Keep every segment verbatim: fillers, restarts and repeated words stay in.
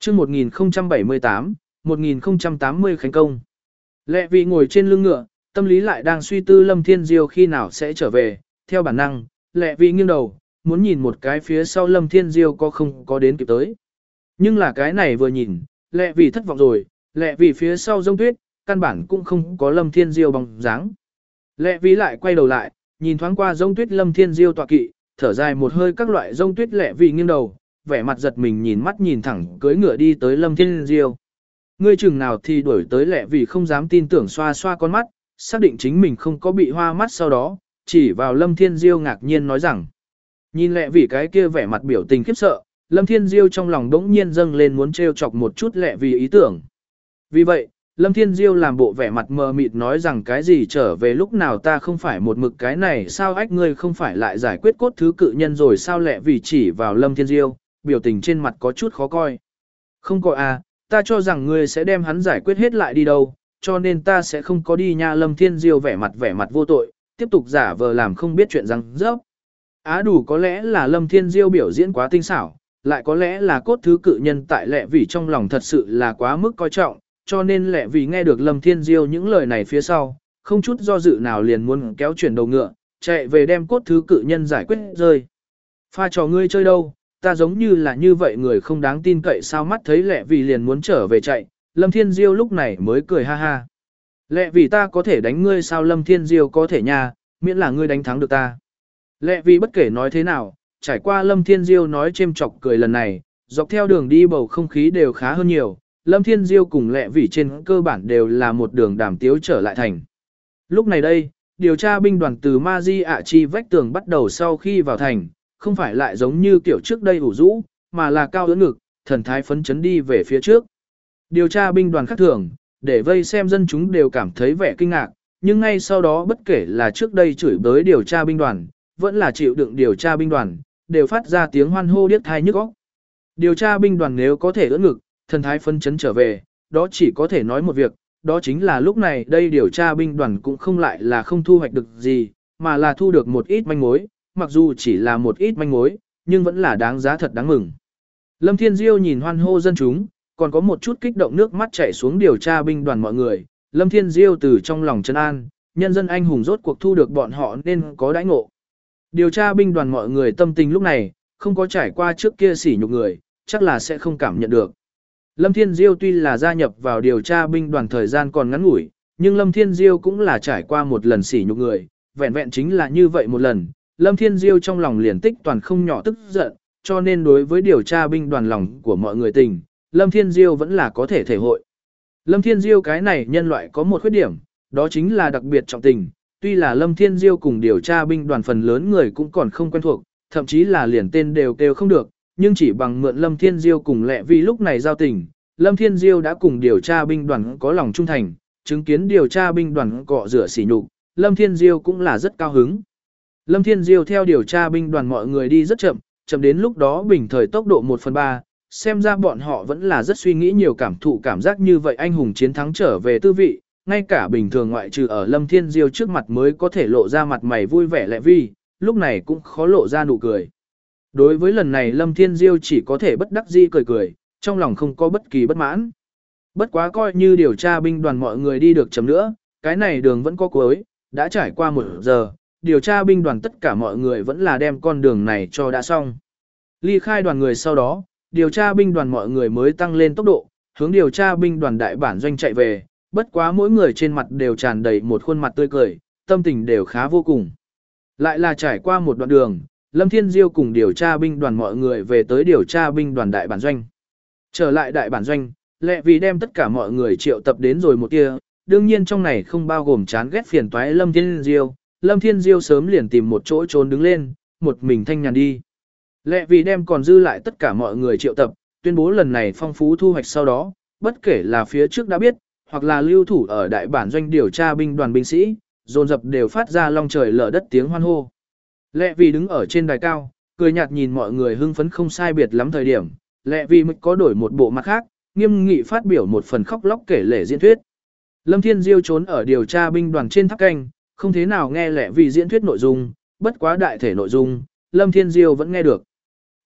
chương một nghìn không trăm bảy mươi tám, một nghìn không trăm tám mươi khánh công. Lệ vì ngồi trên lưng ngựa, tâm lý lại đang suy tư Lâm Thiên Diêu khi nào sẽ trở về, theo bản năng, Lệ vì nghiêng đầu, muốn nhìn một cái phía sau Lâm Thiên Diêu có không có đến kịp tới. Nhưng là cái này vừa nhìn, Lệ vì thất vọng rồi, Lệ vì phía sau rông tuyết, căn bản cũng không có Lâm Thiên Diêu bóng dáng. Lệ vì lại quay đầu lại, nhìn thoáng qua rông tuyết Lâm Thiên Diêu tọa kỵ, thở dài một hơi các loại rông tuyết. Lệ vì nghiêng đầu, vẻ mặt giật mình nhìn mắt nhìn thẳng cưỡi ngựa đi tới Lâm Thiên Diêu. Ngươi chừng nào thì đuổi tới Lệ vì không dám tin tưởng xoa xoa con mắt, xác định chính mình không có bị hoa mắt sau đó, chỉ vào Lâm Thiên Diêu ngạc nhiên nói rằng. Nhìn Lệ vì cái kia vẻ mặt biểu tình khiếp sợ, Lâm Thiên Diêu trong lòng đống nhiên dâng lên muốn trêu chọc một chút Lệ vì ý tưởng. Vì vậy, Lâm Thiên Diêu làm bộ vẻ mặt mờ mịt nói rằng cái gì trở về lúc nào ta không phải một mực cái này sao ách ngươi không phải lại giải quyết cốt thứ cự nhân rồi sao Lệ vì chỉ vào Lâm Thiên Diêu, biểu tình trên mặt có chút khó coi. Không có à, ta cho rằng ngươi sẽ đem hắn giải quyết hết lại đi đâu, cho nên ta sẽ không có đi nha. Lâm Thiên Diêu vẻ mặt vẻ mặt vô tội, tiếp tục giả vờ làm không biết chuyện rằng rớp. Á đủ có lẽ là Lâm Thiên Diêu biểu diễn quá tinh xảo, lại có lẽ là cốt thứ cự nhân tại Lệ vì trong lòng thật sự là quá mức coi trọng, cho nên Lệ vì nghe được Lâm Thiên Diêu những lời này phía sau, không chút do dự nào liền muốn kéo chuyển đầu ngựa, chạy về đem cốt thứ cự nhân giải quyết rơi. Pha trò ngươi chơi đâu, ta giống như là như vậy người không đáng tin cậy sao. Mắt thấy Lệ vì liền muốn trở về chạy, Lâm Thiên Diêu lúc này mới cười ha ha. Lệ vì ta có thể đánh ngươi sao? Lâm Thiên Diêu có thể nha, miễn là ngươi đánh thắng được ta. Lệ vì bất kể nói thế nào, trải qua Lâm Thiên Diêu nói chêm chọc cười lần này, dọc theo đường đi bầu không khí đều khá hơn nhiều. Lâm Thiên Diêu cùng Lệ vì trên cơ bản đều là một đường đàm tiếu trở lại thành. Lúc này đây, điều tra binh đoàn từ Ma Di ạ chi vách tường bắt đầu sau khi vào thành, không phải lại giống như kiểu trước đây ủ rũ, mà là cao ưỡn ngực, thần thái phấn chấn đi về phía trước. Điều tra binh đoàn khác thường, để vây xem dân chúng đều cảm thấy vẻ kinh ngạc, nhưng ngay sau đó bất kể là trước đây chửi bới điều tra binh đoàn, vẫn là chịu đựng điều tra binh đoàn, đều phát ra tiếng hoan hô điếc tai nhức óc. Điều tra binh đoàn nếu có thể ưỡn ngực, thần thái phấn chấn trở về, đó chỉ có thể nói một việc, đó chính là lúc này đây điều tra binh đoàn cũng không lại là không thu hoạch được gì, mà là thu được một ít manh mối, mặc dù chỉ là một ít manh mối, nhưng vẫn là đáng giá thật đáng mừng. Lâm Thiên Diêu nhìn hoan hô dân chúng, còn có một chút kích động nước mắt chảy xuống điều tra binh đoàn mọi người, Lâm Thiên Diêu từ trong lòng trấn an, nhân dân anh hùng rốt cuộc thu được bọn họ nên có đãi ngộ. Điều tra binh đoàn mọi người tâm tình lúc này, không có trải qua trước kia sỉ nhục người, chắc là sẽ không cảm nhận được. Lâm Thiên Diêu tuy là gia nhập vào điều tra binh đoàn thời gian còn ngắn ngủi, nhưng Lâm Thiên Diêu cũng là trải qua một lần sỉ nhục người, vẹn vẹn chính là như vậy một lần, Lâm Thiên Diêu trong lòng liền tích toàn không nhỏ tức giận, cho nên đối với điều tra binh đoàn lòng của mọi người tình, Lâm Thiên Diêu vẫn là có thể thể hội. Lâm Thiên Diêu cái này nhân loại có một khuyết điểm, đó chính là đặc biệt trọng tình, tuy là Lâm Thiên Diêu cùng điều tra binh đoàn phần lớn người cũng còn không quen thuộc, thậm chí là liền tên đều kêu không được, nhưng chỉ bằng mượn Lâm Thiên Diêu cùng Lệ vì lúc này giao tình, Lâm Thiên Diêu đã cùng điều tra binh đoàn có lòng trung thành, chứng kiến điều tra binh đoàn cọ rửa sỉ nhục, Lâm Thiên Diêu cũng là rất cao hứng. Lâm Thiên Diêu theo điều tra binh đoàn mọi người đi rất chậm, chậm đến lúc đó bình thời tốc độ một phần ba, xem ra bọn họ vẫn là rất suy nghĩ nhiều cảm thụ cảm giác như vậy anh hùng chiến thắng trở về tư vị, ngay cả bình thường ngoại trừ ở Lâm Thiên Diêu trước mặt mới có thể lộ ra mặt mày vui vẻ Lệ vi, lúc này cũng khó lộ ra nụ cười. Đối với lần này Lâm Thiên Diêu chỉ có thể bất đắc dĩ cười cười, trong lòng không có bất kỳ bất mãn. Bất quá coi như điều tra binh đoàn mọi người đi được chậm nữa, cái này đường vẫn có cuối, đã trải qua một giờ, điều tra binh đoàn tất cả mọi người vẫn là đem con đường này cho đã xong. Ly khai đoàn người sau đó, điều tra binh đoàn mọi người mới tăng lên tốc độ, hướng điều tra binh đoàn đại bản doanh chạy về, bất quá mỗi người trên mặt đều tràn đầy một khuôn mặt tươi cười, tâm tình đều khá vô cùng. Lại là trải qua một đoạn đường, Lâm Thiên Diêu cùng điều tra binh đoàn mọi người về tới điều tra binh đoàn đại bản doanh. Trở lại đại bản doanh, Lệ vì đem tất cả mọi người triệu tập đến rồi một kia, đương nhiên trong này không bao gồm chán ghét phiền toái Lâm Thiên Diêu, Lâm Thiên Diêu sớm liền tìm một chỗ trốn đứng lên, một mình thanh nhàn đi. Lệ vì đem còn dư lại tất cả mọi người triệu tập, tuyên bố lần này phong phú thu hoạch sau đó, bất kể là phía trước đã biết, hoặc là lưu thủ ở đại bản doanh điều tra binh đoàn binh sĩ, dồn dập đều phát ra long trời lở đất tiếng hoan hô. Lệ vì đứng ở trên đài cao, cười nhạt nhìn mọi người hưng phấn không sai biệt lắm thời điểm, Lệ vì mới có đổi một bộ mặt khác, nghiêm nghị phát biểu một phần khóc lóc kể lể diễn thuyết. Lâm Thiên Diêu trốn ở điều tra binh đoàn trên tháp canh, không thế nào nghe Lệ vì diễn thuyết nội dung, bất quá đại thể nội dung, Lâm Thiên Diêu vẫn nghe được.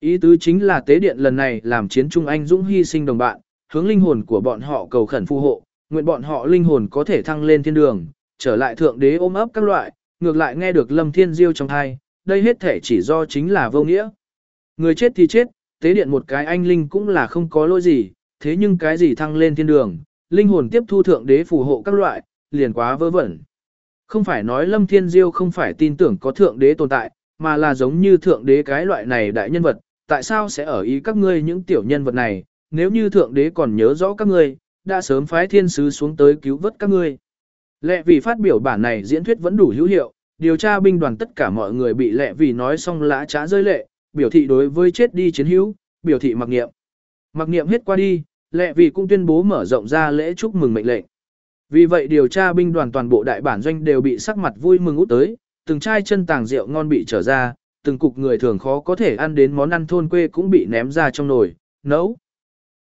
Ý tứ chính là tế điện lần này làm chiến trung anh dũng hy sinh đồng bạn, hướng linh hồn của bọn họ cầu khẩn phù hộ, nguyện bọn họ linh hồn có thể thăng lên thiên đường, trở lại thượng đế ôm ấp các loại, ngược lại nghe được Lâm Thiên Diêu trong thai, đây hết thể chỉ do chính là vô nghĩa. Người chết thì chết, tế điện một cái anh linh cũng là không có lỗi gì, thế nhưng cái gì thăng lên thiên đường, linh hồn tiếp thu thượng đế phù hộ các loại, liền quá vớ vẩn. Không phải nói Lâm Thiên Diêu không phải tin tưởng có thượng đế tồn tại, mà là giống như thượng đế cái loại này đại nhân vật, tại sao sẽ ở ý các ngươi những tiểu nhân vật này, nếu như thượng đế còn nhớ rõ các ngươi, đã sớm phái thiên sứ xuống tới cứu vớt các ngươi. Lệ vì phát biểu bản này diễn thuyết vẫn đủ hữu hiệu, điều tra binh đoàn tất cả mọi người bị lệ vì nói xong lã trá rơi lệ, biểu thị đối với chết đi chiến hữu, biểu thị mặc niệm. Mặc niệm hết qua đi, lệ vì cũng tuyên bố mở rộng ra lễ chúc mừng mệnh lệnh. Vì vậy điều tra binh đoàn toàn bộ đại bản doanh đều bị sắc mặt vui mừng út tới, từng chai chân tàng rượu ngon bị trở ra, từng cục người thường khó có thể ăn đến món ăn thôn quê cũng bị ném ra trong nồi, nấu.